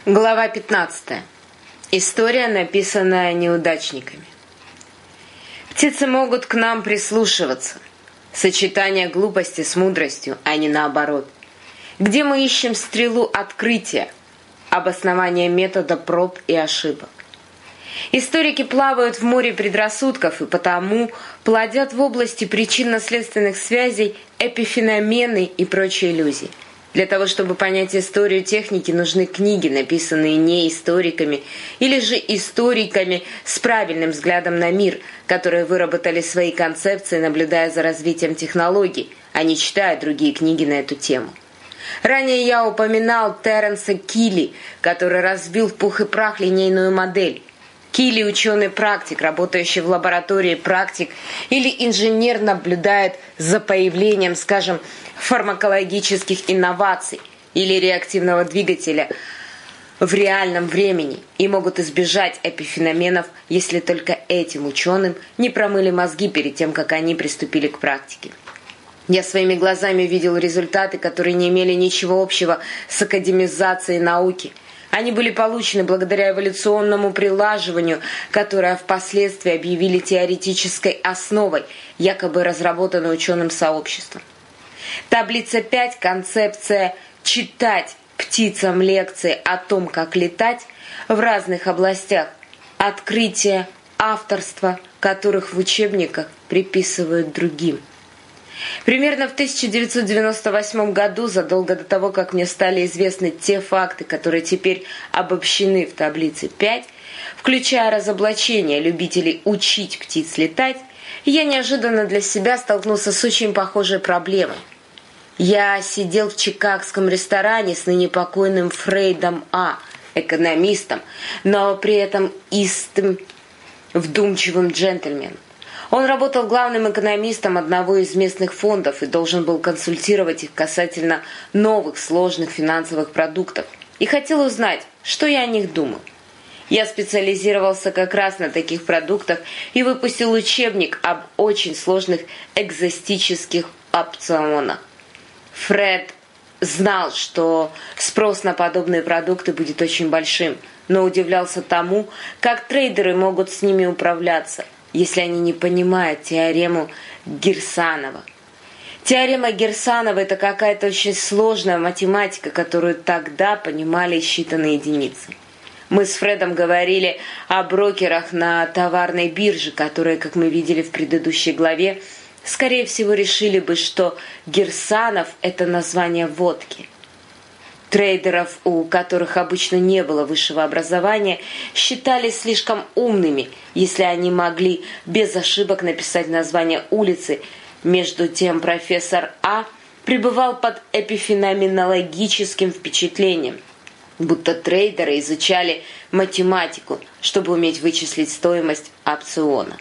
Глава 15. История, написанная неудачниками. Птицы могут к нам прислушиваться. Сочетание глупости с мудростью, а не наоборот. Где мы ищем стрелу открытия, обоснование метода проб и ошибок. Историки плавают в море предрассудков и потому плодят в области причинно-следственных связей эпифеномены и прочие иллюзии. Для того, чтобы понять историю техники, нужны книги, написанные не историками, или же историками с правильным взглядом на мир, которые выработали свои концепции, наблюдая за развитием технологий, а не читая другие книги на эту тему. Ранее я упоминал Терренса Килли, который разбил в пух и прах линейную модель. Килли – ученый-практик, работающий в лаборатории практик, или инженер наблюдает за появлением, скажем, фармакологических инноваций или реактивного двигателя в реальном времени и могут избежать эпифеноменов, если только этим ученым не промыли мозги перед тем, как они приступили к практике. Я своими глазами видел результаты, которые не имели ничего общего с академизацией науки. Они были получены благодаря эволюционному прилаживанию, которое впоследствии объявили теоретической основой, якобы разработанной ученым сообществом. Таблица 5, концепция «читать птицам лекции о том, как летать» в разных областях, открытия, авторства, которых в учебниках приписывают другим. Примерно в 1998 году, задолго до того, как мне стали известны те факты, которые теперь обобщены в таблице 5, включая разоблачение любителей учить птиц летать, я неожиданно для себя столкнулся с очень похожей проблемой. Я сидел в чикагском ресторане с ныне покойным Фрейдом А., экономистом, но при этом истым, вдумчивым джентльменом. Он работал главным экономистом одного из местных фондов и должен был консультировать их касательно новых сложных финансовых продуктов и хотел узнать, что я о них думаю. Я специализировался как раз на таких продуктах и выпустил учебник об очень сложных экзотических опционах. Фред знал, что спрос на подобные продукты будет очень большим, но удивлялся тому, как трейдеры могут с ними управляться, если они не понимают теорему Кирсанова. Теорема Кирсанова – это какая-то очень сложная математика, которую тогда понимали считанные единицы. Мы с Фредом говорили о брокерах на товарной бирже, которые, как мы видели в предыдущей главе, скорее всего решили бы, что Кирсанов – это название водки. Трейдеров, у которых обычно не было высшего образования, считали слишком умными, если они могли без ошибок написать название улицы. Между тем профессор А пребывал под эпифеноменологическим впечатлением, будто трейдеры изучали математику, чтобы уметь вычислить стоимость опциона.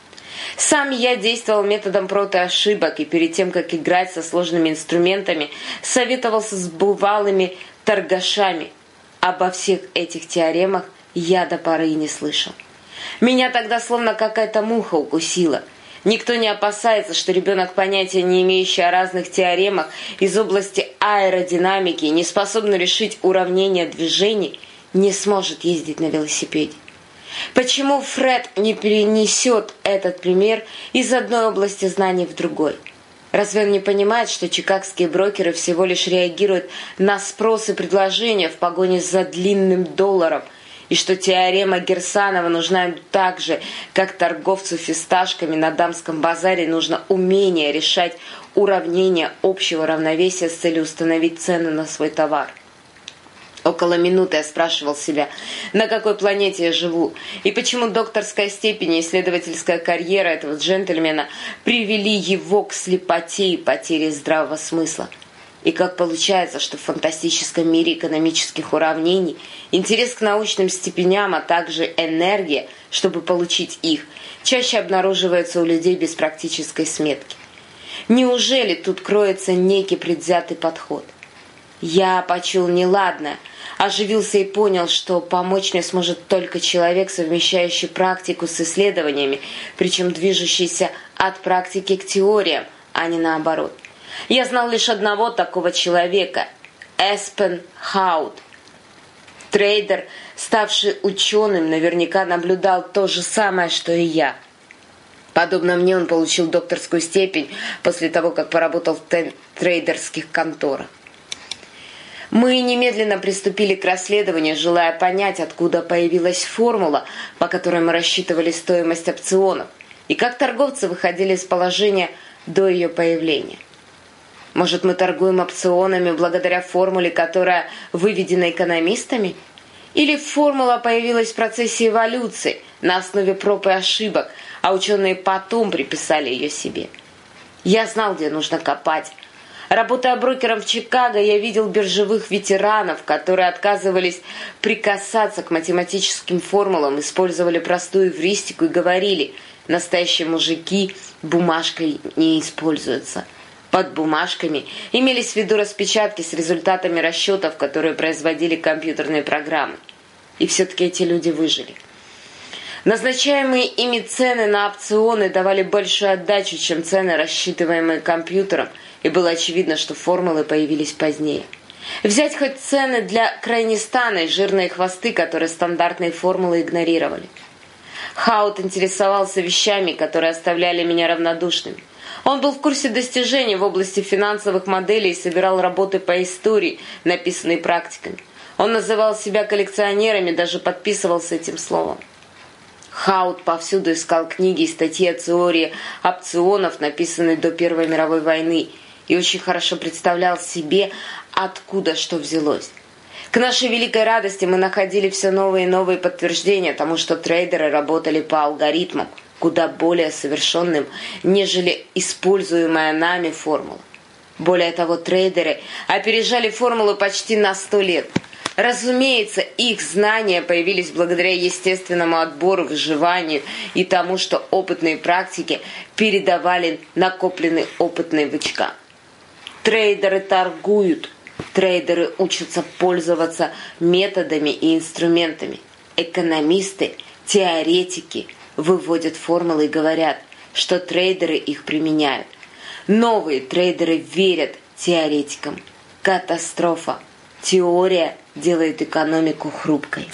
Сам я действовал методом проб и ошибок, и перед тем, как играть со сложными инструментами, советовался с бывалыми торгашами. Обо всех этих теоремах я до поры и не слышал. Меня тогда словно какая-то муха укусила. Никто не опасается, что ребенок, понятия не имеющий о разных теоремах из области аэродинамики, не способный решить уравнения движений, не сможет ездить на велосипеде. Почему Фред не перенесет этот пример из одной области знаний в другой? Разве он не понимает, что чикагские брокеры всего лишь реагируют на спрос и предложение в погоне за длинным долларом, и что теорема Кирсанова нужна им так же, как торговцу фисташками на дамском базаре нужно умение решать уравнения общего равновесия с целью установить цену на свой товар? Около минуты я спрашивал себя, на какой планете я живу, и почему докторская степень и исследовательская карьера этого джентльмена привели его к слепоте и потере здравого смысла. И как получается, что в фантастическом мире экономических уравнений интерес к научным степеням, а также энергия, чтобы получить их, чаще обнаруживается у людей без практической сметки. Неужели тут кроется некий предвзятый подход? Я почул неладное, оживился и понял, что помочь мне сможет только человек, совмещающий практику с исследованиями, причем движущийся от практики к теориям, а не наоборот. Я знал лишь одного такого человека – Эспен Хаут. Трейдер, ставший ученым, наверняка наблюдал то же самое, что и я. Подобно мне, он получил докторскую степень после того, как поработал в трейдерских конторах. Мы немедленно приступили к расследованию, желая понять, откуда появилась формула, по которой мы рассчитывали стоимость опционов, и как торговцы выходили из положения до ее появления. Может, мы торгуем опционами благодаря формуле, которая выведена экономистами? Или формула появилась в процессе эволюции на основе проб и ошибок, а ученые потом приписали ее себе? Я знал, где нужно копать. Работая брокером в Чикаго, я видел биржевых ветеранов, которые отказывались прикасаться к математическим формулам, использовали простую эвристику и говорили: настоящие мужики бумажкой не используются. Под бумажками имелись в виду распечатки с результатами расчетов, которые производили компьютерные программы. И все-таки эти люди выжили. Назначаемые ими цены на опционы давали большую отдачу, чем цены, рассчитываемые компьютером, и было очевидно, что формулы появились позднее. Взять хоть цены для Крайнистана и жирные хвосты, которые стандартные формулы игнорировали. Хаут интересовался вещами, которые оставляли меня равнодушным. Он был в курсе достижений в области финансовых моделей и собирал работы по истории, написанные практиками. Он называл себя коллекционером и даже подписывался этим словом. Хаут повсюду искал книги и статьи о теории опционов, написанные до Первой мировой войны, и очень хорошо представлял себе, откуда что взялось. К нашей великой радости мы находили все новые и новые подтверждения тому, что трейдеры работали по алгоритмам, куда более совершенным, нежели используемая нами формула. Более того, трейдеры опережали формулу почти на 100 лет. Разумеется, их знания появились благодаря естественному отбору, выживанию и тому, что опытные практики передавали накопленный опыт новичка. Трейдеры торгуют. Трейдеры учатся пользоваться методами и инструментами. Экономисты, теоретики выводят формулы и говорят, что трейдеры их применяют. Новые трейдеры верят теоретикам. Катастрофа. Теория делает экономику хрупкой.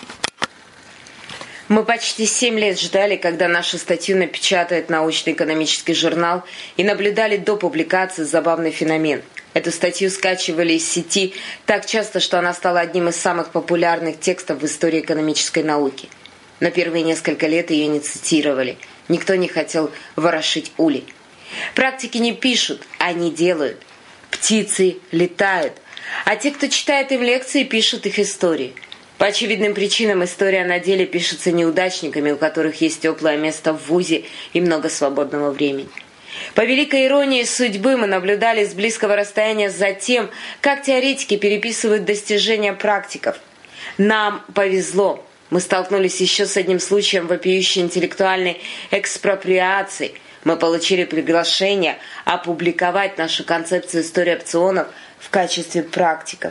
Мы почти 7 лет ждали, когда нашу статью напечатает научно-экономический журнал, и наблюдали до публикации забавный феномен. Эту статью скачивали из сети так часто, что она стала одним из самых популярных текстов в истории экономической науки. Но первые несколько лет ее не цитировали. Никто не хотел ворошить улей. Практики не пишут, они делают. Птицы летают. А те, кто читает им лекции, пишут их истории. По очевидным причинам история на деле пишется неудачниками, у которых есть теплое место в вузе и много свободного времени. По великой иронии судьбы мы наблюдали с близкого расстояния за тем, как теоретики переписывают достижения практиков. Нам повезло. Мы столкнулись еще с одним случаем вопиющей интеллектуальной экспроприации. Мы получили приглашение опубликовать нашу концепцию истории опционов в качестве практиков,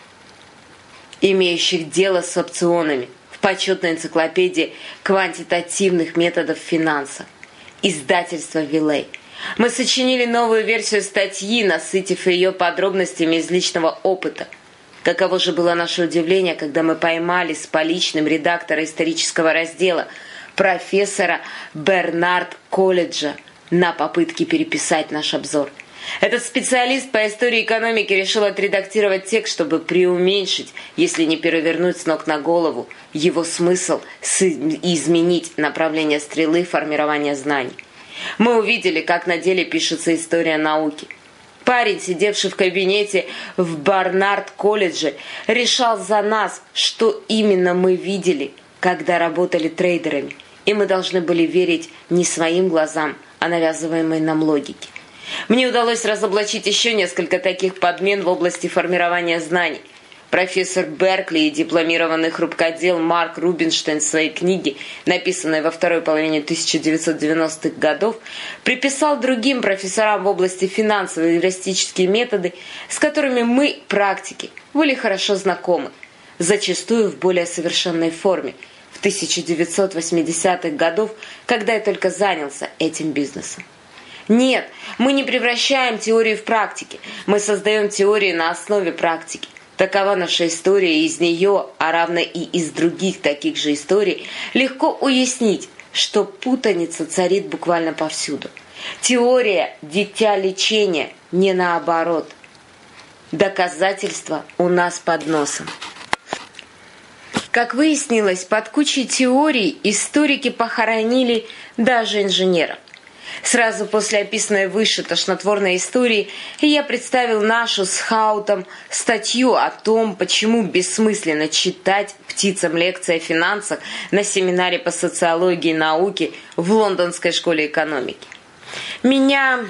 имеющих дело с опционами, в почетной энциклопедии квантитативных методов финансов. Издательство «Вилей». Мы сочинили новую версию статьи, насытив ее подробностями из личного опыта. Каково же было наше удивление, когда мы поймали с поличным редактора исторического раздела профессора Бернард Колледжа на попытке переписать наш обзор. Этот специалист по истории экономики решил отредактировать текст, чтобы преуменьшить, если не перевернуть с ног на голову, его смысл и изменить направление стрелы формирования знаний. Мы увидели, как на деле пишется история науки. Парень, сидевший в кабинете в Барнард-колледже, решал за нас, что именно мы видели, когда работали трейдерами, и мы должны были верить не своим глазам, а навязываемой нам логике. Мне удалось разоблачить еще несколько таких подмен в области формирования знаний. Профессор Беркли и дипломированный хрупкодел Марк Рубинштейн в своей книге, написанной во второй половине 1990-х годов, приписал другим профессорам в области финансов и эвристические методы, с которыми мы, практики, были хорошо знакомы, зачастую в более совершенной форме, в 1980-х годов, когда я только занялся этим бизнесом. Нет, мы не превращаем теории в практики, мы создаем теории на основе практики. Такова наша история, и из нее, а равно и из других таких же историй, легко уяснить, что путаница царит буквально повсюду. Теория – дитя лечения, не наоборот. Доказательства у нас под носом. Как выяснилось, под кучей теорий историки похоронили даже инженеров. Сразу после описанной выше тошнотворной истории я представил нашу с Хаутом статью о том, почему бессмысленно читать птицам лекции о финансах на семинаре по социологии и науке в Лондонской школе экономики. Меня,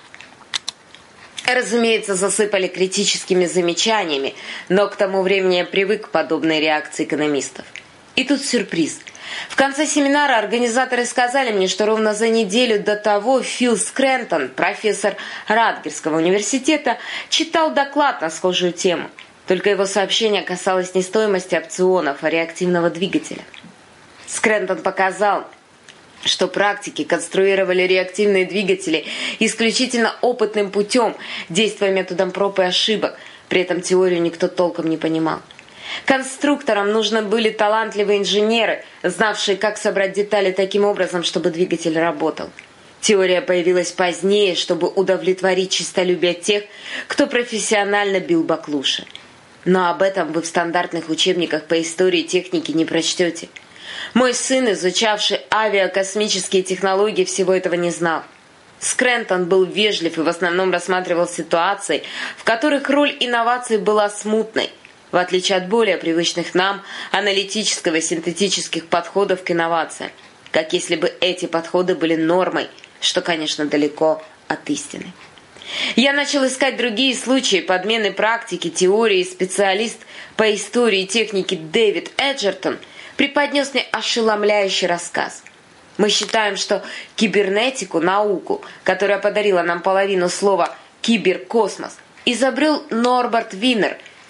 разумеется, засыпали критическими замечаниями, но к тому времени я привык к подобной реакции экономистов. И тут сюрприз. В конце семинара организаторы сказали мне, что ровно за неделю до того Фил Скрэнтон, профессор Радгерского университета, читал доклад на схожую тему. Только его сообщение касалось не стоимости опционов, а реактивного двигателя. Скрэнтон показал, что практики конструировали реактивные двигатели исключительно опытным путем, действуя методом проб и ошибок. При этом теорию никто толком не понимал. Конструкторам нужны были талантливые инженеры, знавшие, как собрать детали таким образом, чтобы двигатель работал. Теория появилась позднее, чтобы удовлетворить честолюбие тех, кто профессионально бил баклуши. Но об этом вы в стандартных учебниках по истории и технике не прочтете. Мой сын, изучавший авиакосмические технологии, всего этого не знал. Скрэнтон был вежлив и в основном рассматривал ситуации, в которых роль инноваций была смутной, в отличие от более привычных нам аналитического и синтетических подходов к инновациям, как если бы эти подходы были нормой, что, конечно, далеко от истины. Я начал искать другие случаи подмены практики, теории, и специалист по истории и технике Дэвид Эджертон преподнес мне ошеломляющий рассказ. Мы считаем, что кибернетику, науку, которая подарила нам половину слова «киберкосмос», изобрел Норберт Винер в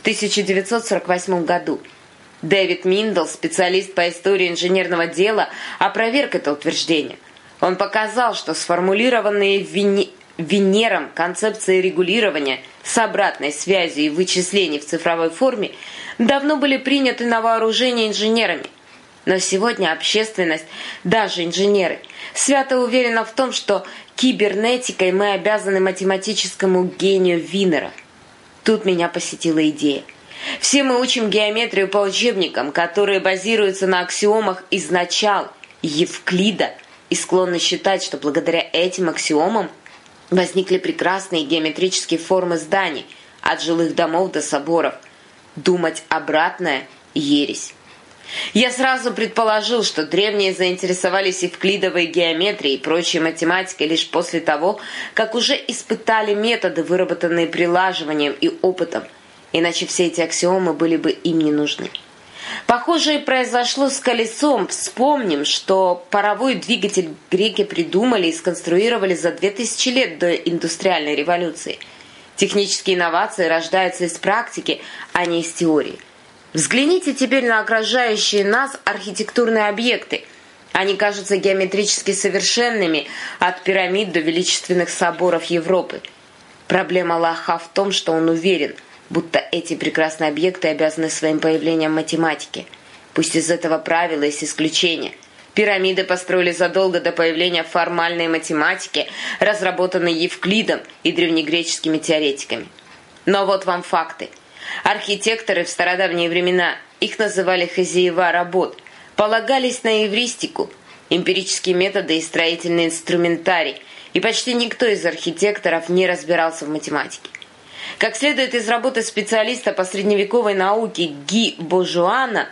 1948 году. Дэвид Миндл, специалист по истории инженерного дела, опроверг это утверждение. Он показал, что сформулированные Винером концепции регулирования с обратной связью и вычислений в цифровой форме давно были приняты на вооружение инженерами. Но сегодня общественность, даже инженеры, свято уверена в том, что кибернетикой мы обязаны математическому гению Винера. Тут меня посетила идея. Все мы учим геометрию по учебникам, которые базируются на аксиомах из начал Евклида, и склонны считать, что благодаря этим аксиомам возникли прекрасные геометрические формы зданий, от жилых домов до соборов. Думать обратное – ересь. Я сразу предположил, что древние заинтересовались евклидовой геометрией и прочей математикой лишь после того, как уже испытали методы, выработанные прилаживанием и опытом, иначе все эти аксиомы были бы им не нужны. Похожее произошло с колесом. Вспомним, что паровой двигатель греки придумали и сконструировали за 2000 лет до индустриальной революции. Технические инновации рождаются из практики, а не из теории. Взгляните теперь на окружающие нас архитектурные объекты. Они кажутся геометрически совершенными от пирамид до величественных соборов Европы. Проблема Лоха в том, что он уверен, будто эти прекрасные объекты обязаны своим появлением математике. Пусть из этого правила есть исключения. Пирамиды построили задолго до появления формальной математики, разработанной Евклидом и древнегреческими теоретиками. Но вот вам факты. Архитекторы в стародавние времена, их называли хозяева работ, полагались на эвристику, эмпирические методы и строительный инструментарий, и почти никто из архитекторов не разбирался в математике. Как следует из работы специалиста по средневековой науке Ги Божуана,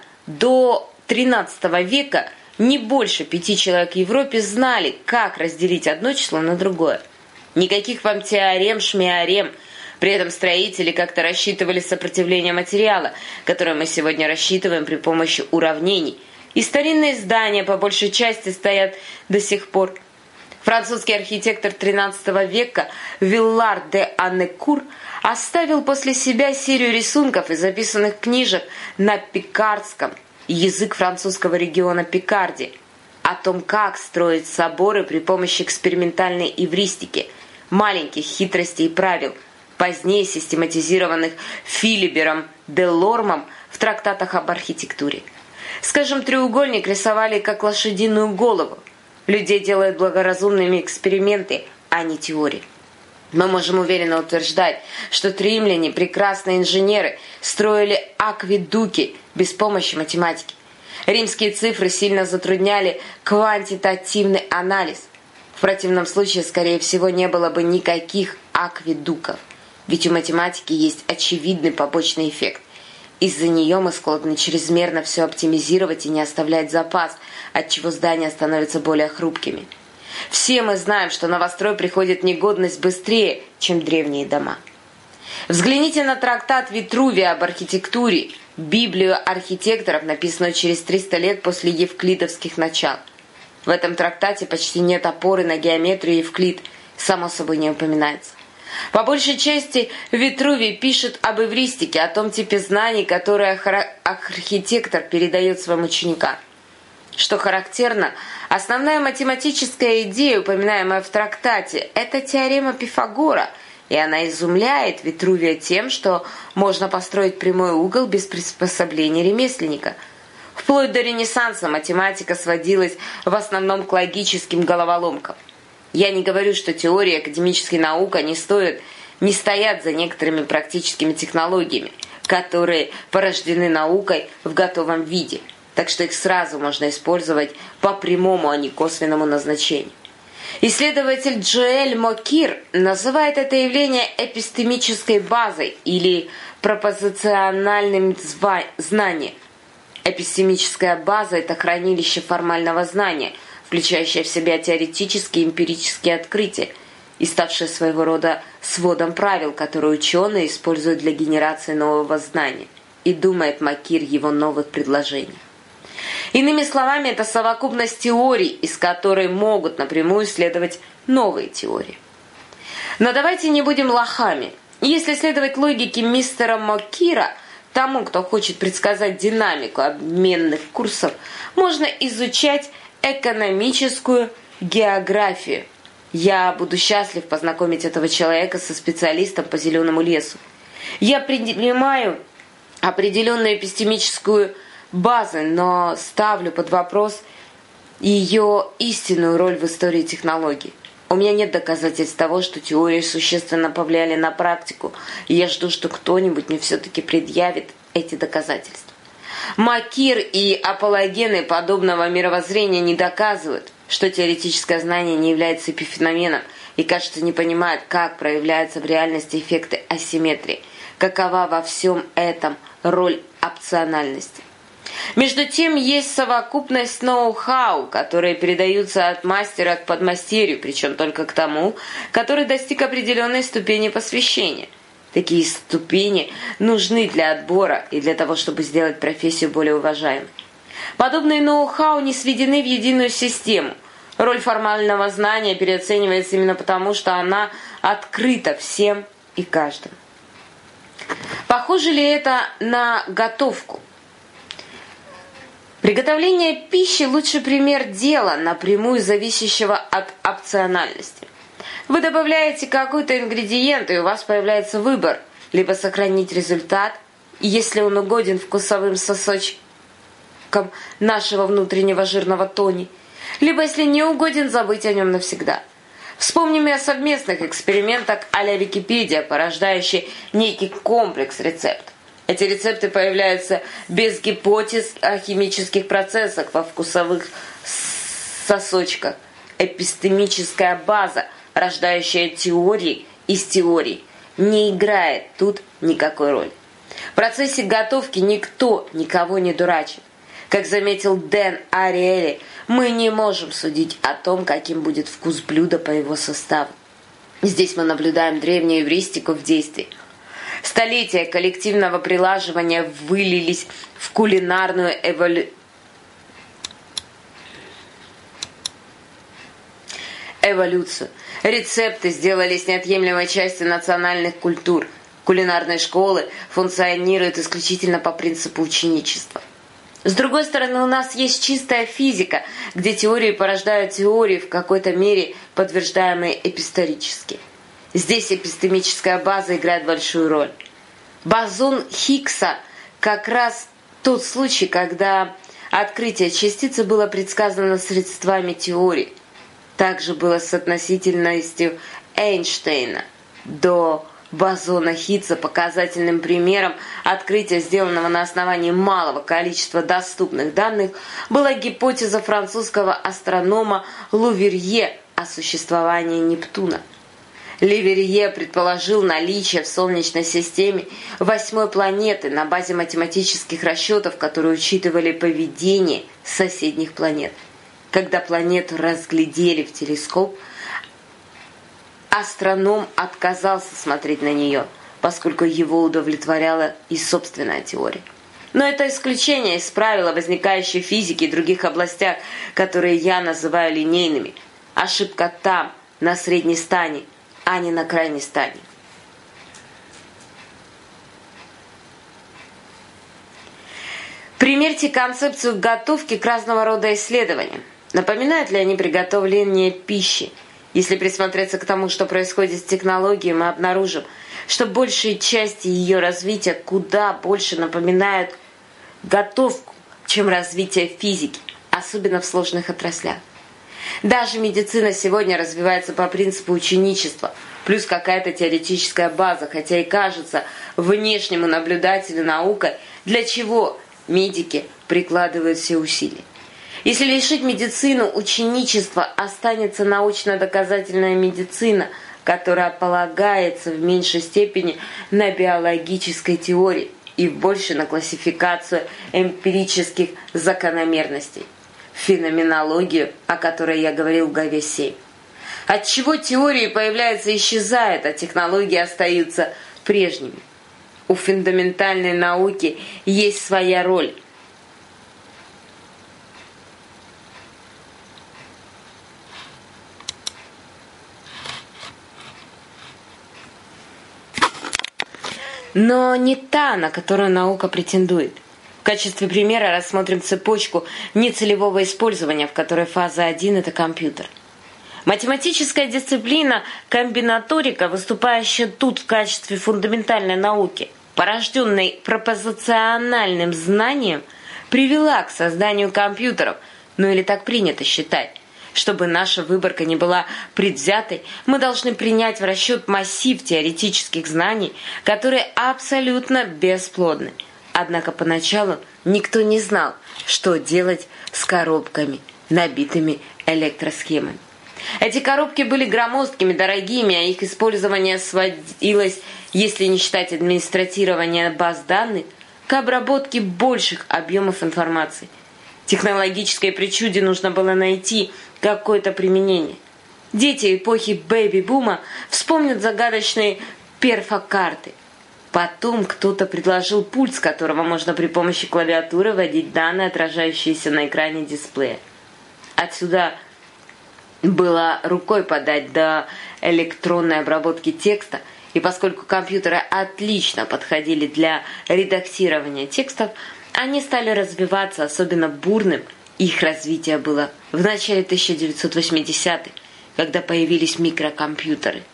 до XIII века не больше 5 человек в Европе знали, как разделить одно число на другое. Никаких вам теорем, шмиорем. При этом строители как-то рассчитывали сопротивление материала, которое мы сегодня рассчитываем при помощи уравнений. И старинные здания по большей части стоят до сих пор. Французский архитектор XIII века Виллар де Аннекур оставил после себя серию рисунков и записанных книжек на пикардском, язык французского региона Пикардии, о том, как строить соборы при помощи экспериментальной эвристики, маленьких хитростей и правил, позднее систематизированных Филибером де Лормом в трактатах об архитектуре. Скажем, треугольник рисовали как лошадиную голову. Людей делают благоразумными эксперименты, а не теории. Мы можем уверенно утверждать, что римляне, прекрасные инженеры, строили акведуки без помощи математики. Римские цифры сильно затрудняли квантитативный анализ. В противном случае, скорее всего, не было бы никаких акведуков. Ведь у математики есть очевидный побочный эффект. Из-за нее мы склонны чрезмерно все оптимизировать и не оставлять запас, отчего здания становятся более хрупкими. Все мы знаем, что новострой приходит в негодность быстрее, чем древние дома. Взгляните на трактат Витрувия об архитектуре, Библию архитекторов, написанную через 300 лет после евклидовских начал. В этом трактате почти нет опоры на геометрию, Евклид само собой не упоминается. По большей части Витрувий пишет об эвристике, о том типе знаний, которые архитектор передает своим ученикам. Что характерно, основная математическая идея, упоминаемая в трактате, это теорема Пифагора, и она изумляет Витрувия тем, что можно построить прямой угол без приспособления ремесленника. Вплоть до Ренессанса математика сводилась в основном к логическим головоломкам. Я не говорю, что теория и академическая наука не стоят за некоторыми практическими технологиями, которые порождены наукой в готовом виде, так что их сразу можно использовать по прямому, а не косвенному назначению. Исследователь Джоэль Мокир называет это явление эпистемической базой или пропозициональным знанием. Эпистемическая база – это хранилище формального знания, включающее в себя теоретические и эмпирические открытия и ставшее своего рода сводом правил, которые ученые используют для генерации нового знания, и думает Мокир его новых предложениях. Иными словами, это совокупность теорий, из которой могут напрямую следовать новые теории. Но давайте не будем лохами. Если следовать логике мистера Мокира, тому, кто хочет предсказать динамику обменных курсов, можно изучать экономическую географию. Я буду счастлив познакомить этого человека со специалистом по зеленому лесу. Я принимаю определенную эпистемическую базу, но ставлю под вопрос ее истинную роль в истории технологий. У меня нет доказательств того, что теории существенно повлияли на практику, и я жду, что кто-нибудь мне все-таки предъявит эти доказательства. Мокир и апологены подобного мировоззрения не доказывают, что теоретическое знание не является эпифеноменом и, кажется, не понимают, как проявляются в реальности эффекты асимметрии, какова во всем этом роль опциональности. Между тем, есть совокупность ноу-хау, которые передаются от мастера к подмастерью, причем только к тому, который достиг определенной ступени посвящения. Такие ступени нужны для отбора и для того, чтобы сделать профессию более уважаемой. Подобные ноу-хау не сведены в единую систему. Роль формального знания переоценивается именно потому, что она открыта всем и каждому. Похоже ли это на готовку? Приготовление пищи – лучший пример дела, напрямую зависящего от опциональности. Вы добавляете какой-то ингредиент, и у вас появляется выбор – либо сохранить результат, если он угоден вкусовым сосочкам нашего внутреннего жирного тони, либо, если не угоден, забыть о нем навсегда. Вспомним и о совместных экспериментах а-ля Википедия, порождающие некий комплекс рецептов. Эти рецепты появляются без гипотез о химических процессах во вкусовых сосочках. Эпистемическая база, рождающая теории из теорий, не играет тут никакой роли. В процессе готовки никто никого не дурачит. Как заметил Дэн Ариэли, мы не можем судить о том, каким будет вкус блюда по его составу. Здесь мы наблюдаем древнюю эвристику в действии. Столетия коллективного прилаживания вылились в кулинарную эволюцию. Рецепты сделались неотъемлемой частью национальных культур. Кулинарные школы функционируют исключительно по принципу ученичества. С другой стороны, у нас есть чистая физика, где теории порождают теории, в какой-то мере подтверждаемые эписторически. Здесь эпистемическая база играет большую роль. Бозон Хиггса как раз тот случай, когда открытие частицы было предсказано средствами теории. Также было с относительностью Эйнштейна до бозона Хиггса показательным примером открытия, сделанного на основании малого количества доступных данных, была гипотеза французского астронома Луверье о существовании Нептуна. Леверье предположил наличие в Солнечной системе 8-й планеты на базе математических расчетов, которые учитывали поведение соседних планет. Когда планету разглядели в телескоп, астроном отказался смотреть на нее, поскольку его удовлетворяла и собственная теория. Но это исключение из правила, возникающие в физике и других областях, которые я называю линейными. Ошибка там, на средней стане, а не на крайней стадии. Примерьте концепцию готовки к разного рода исследованиям. Напоминают ли они приготовление пищи? Если присмотреться к тому, что происходит с технологией, мы обнаружим, что большие части ее развития куда больше напоминают готовку, чем развитие физики, особенно в сложных отраслях. Даже медицина сегодня развивается по принципу ученичества, плюс какая-то теоретическая база, хотя и кажется внешнему наблюдателю наукой, для чего медики прикладывают все усилия. Если лишить медицину ученичества, останется научно-доказательная медицина, которая полагается в меньшей степени на биологической теории и больше на классификацию эмпирических закономерностей. Феноменологию, о которой я говорил в главе 7. Отчего теории появляются и исчезают, а технологии остаются прежними. У фундаментальной науки есть своя роль. Но не та, на которую наука претендует. В качестве примера рассмотрим цепочку нецелевого использования, в которой фаза 1 – это компьютер. Математическая дисциплина комбинаторика, выступающая тут в качестве фундаментальной науки, порожденной пропозициональным знанием, привела к созданию компьютеров, ну или так принято считать. Чтобы наша выборка не была предвзятой, мы должны принять в расчет массив теоретических знаний, которые абсолютно бесплодны. Однако поначалу никто не знал, что делать с коробками, набитыми электросхемами. Эти коробки были громоздкими, дорогими, а их использование сводилось, если не считать администрирования баз данных, к обработке больших объемов информации. Технологической причуде нужно было найти какое-то применение. Дети эпохи бэби-бума вспомнят загадочные перфокарты. Потом кто-то предложил пульт, с которого можно при помощи клавиатуры вводить данные, отражающиеся на экране дисплея. Отсюда было рукой подать до электронной обработки текста, и поскольку компьютеры отлично подходили для редактирования текстов, они стали развиваться, особенно бурным их развитие было в начале 1980-х, когда появились микрокомпьютеры.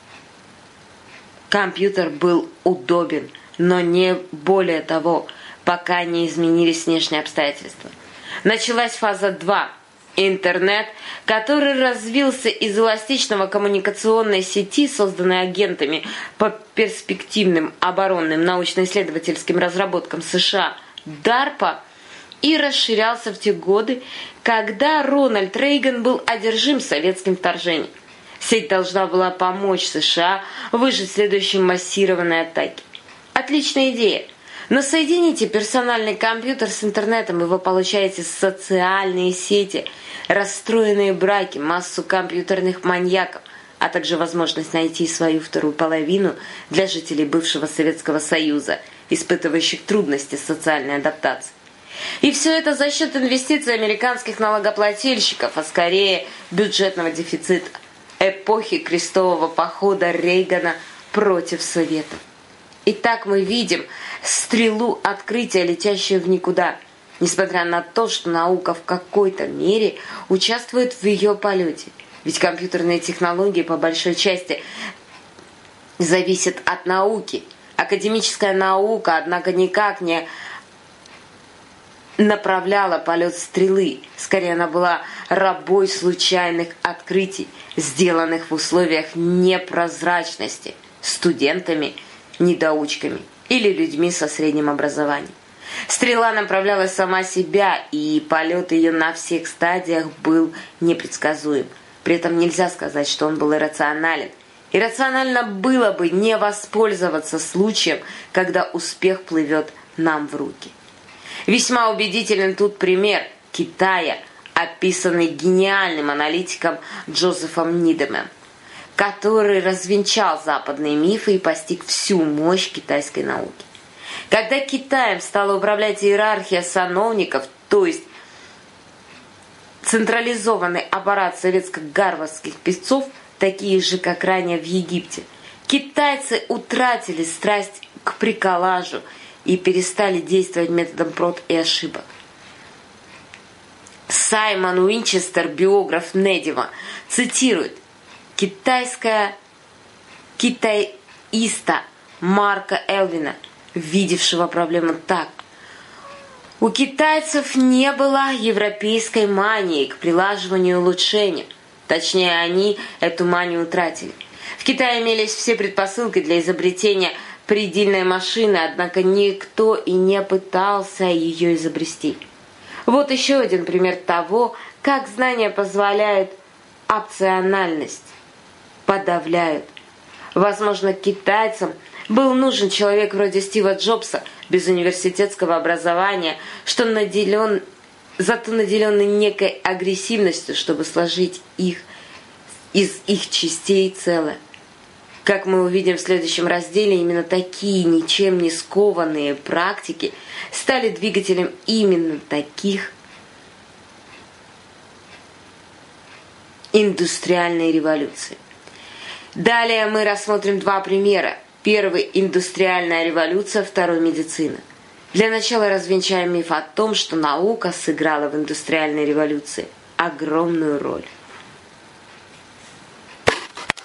Компьютер был удобен, но не более того, пока не изменились внешние обстоятельства. Началась фаза 2 – интернет, который развился из эластичного коммуникационной сети, созданной агентами по перспективным оборонным научно-исследовательским разработкам США DARPA, и расширялся в те годы, когда Рональд Рейган был одержим советским вторжением. Сеть должна была помочь США выжить в следующей массированной атаке. Отличная идея. Но соедините персональный компьютер с интернетом, и вы получаете социальные сети, расстроенные браки, массу компьютерных маньяков, а также возможность найти свою вторую половину для жителей бывшего Советского Союза, испытывающих трудности социальной адаптации. И все это за счет инвестиций американских налогоплательщиков, а скорее бюджетного дефицита, эпохи крестового похода Рейгана против Советов. Итак, мы видим стрелу открытия, летящую в никуда, несмотря на то, что наука в какой-то мере участвует в ее полете. Ведь компьютерные технологии, по большой части, зависит от науки. Академическая наука, однако, никак не направляла полет стрелы. Скорее, она была рабой случайных открытий, сделанных в условиях непрозрачности студентами, недоучками или людьми со средним образованием. Стрела направляла сама себя, и полет ее на всех стадиях был непредсказуем. При этом нельзя сказать, что он был иррационален. Иррационально было бы не воспользоваться случаем, когда успех плывет нам в руки. Весьма убедителен тут пример Китая, описанный гениальным аналитиком Джозефом Нидемом, который развенчал западные мифы и постиг всю мощь китайской науки. Когда Китаем стала управлять иерархия сановников, то есть централизованный аппарат советско-гарвардских писцов, такие же, как ранее в Египте, китайцы утратили страсть к бриколажу и перестали действовать методом проб и ошибок. Саймон Уинчестер, биограф Недева, цитирует китаиста Марка Элвина, видевшего проблему так: у китайцев не было европейской мании к прилаживанию и улучшению. Точнее, они эту манию утратили. В Китае имелись все предпосылки для изобретения предельной машины, однако никто и не пытался ее изобрести. Вот еще один пример того, как знания позволяют, опциональность подавляют. Возможно, китайцам был нужен человек вроде Стива Джобса, без университетского образования, зато наделенный некой агрессивностью, чтобы сложить их из их частей целое. Как мы увидим в следующем разделе, именно такие ничем не скованные практики стали двигателем именно таких индустриальной революции. Далее мы рассмотрим два примера. Первый – индустриальная революция, второй – медицина. Для начала развенчаем миф о том, что наука сыграла в индустриальной революции огромную роль.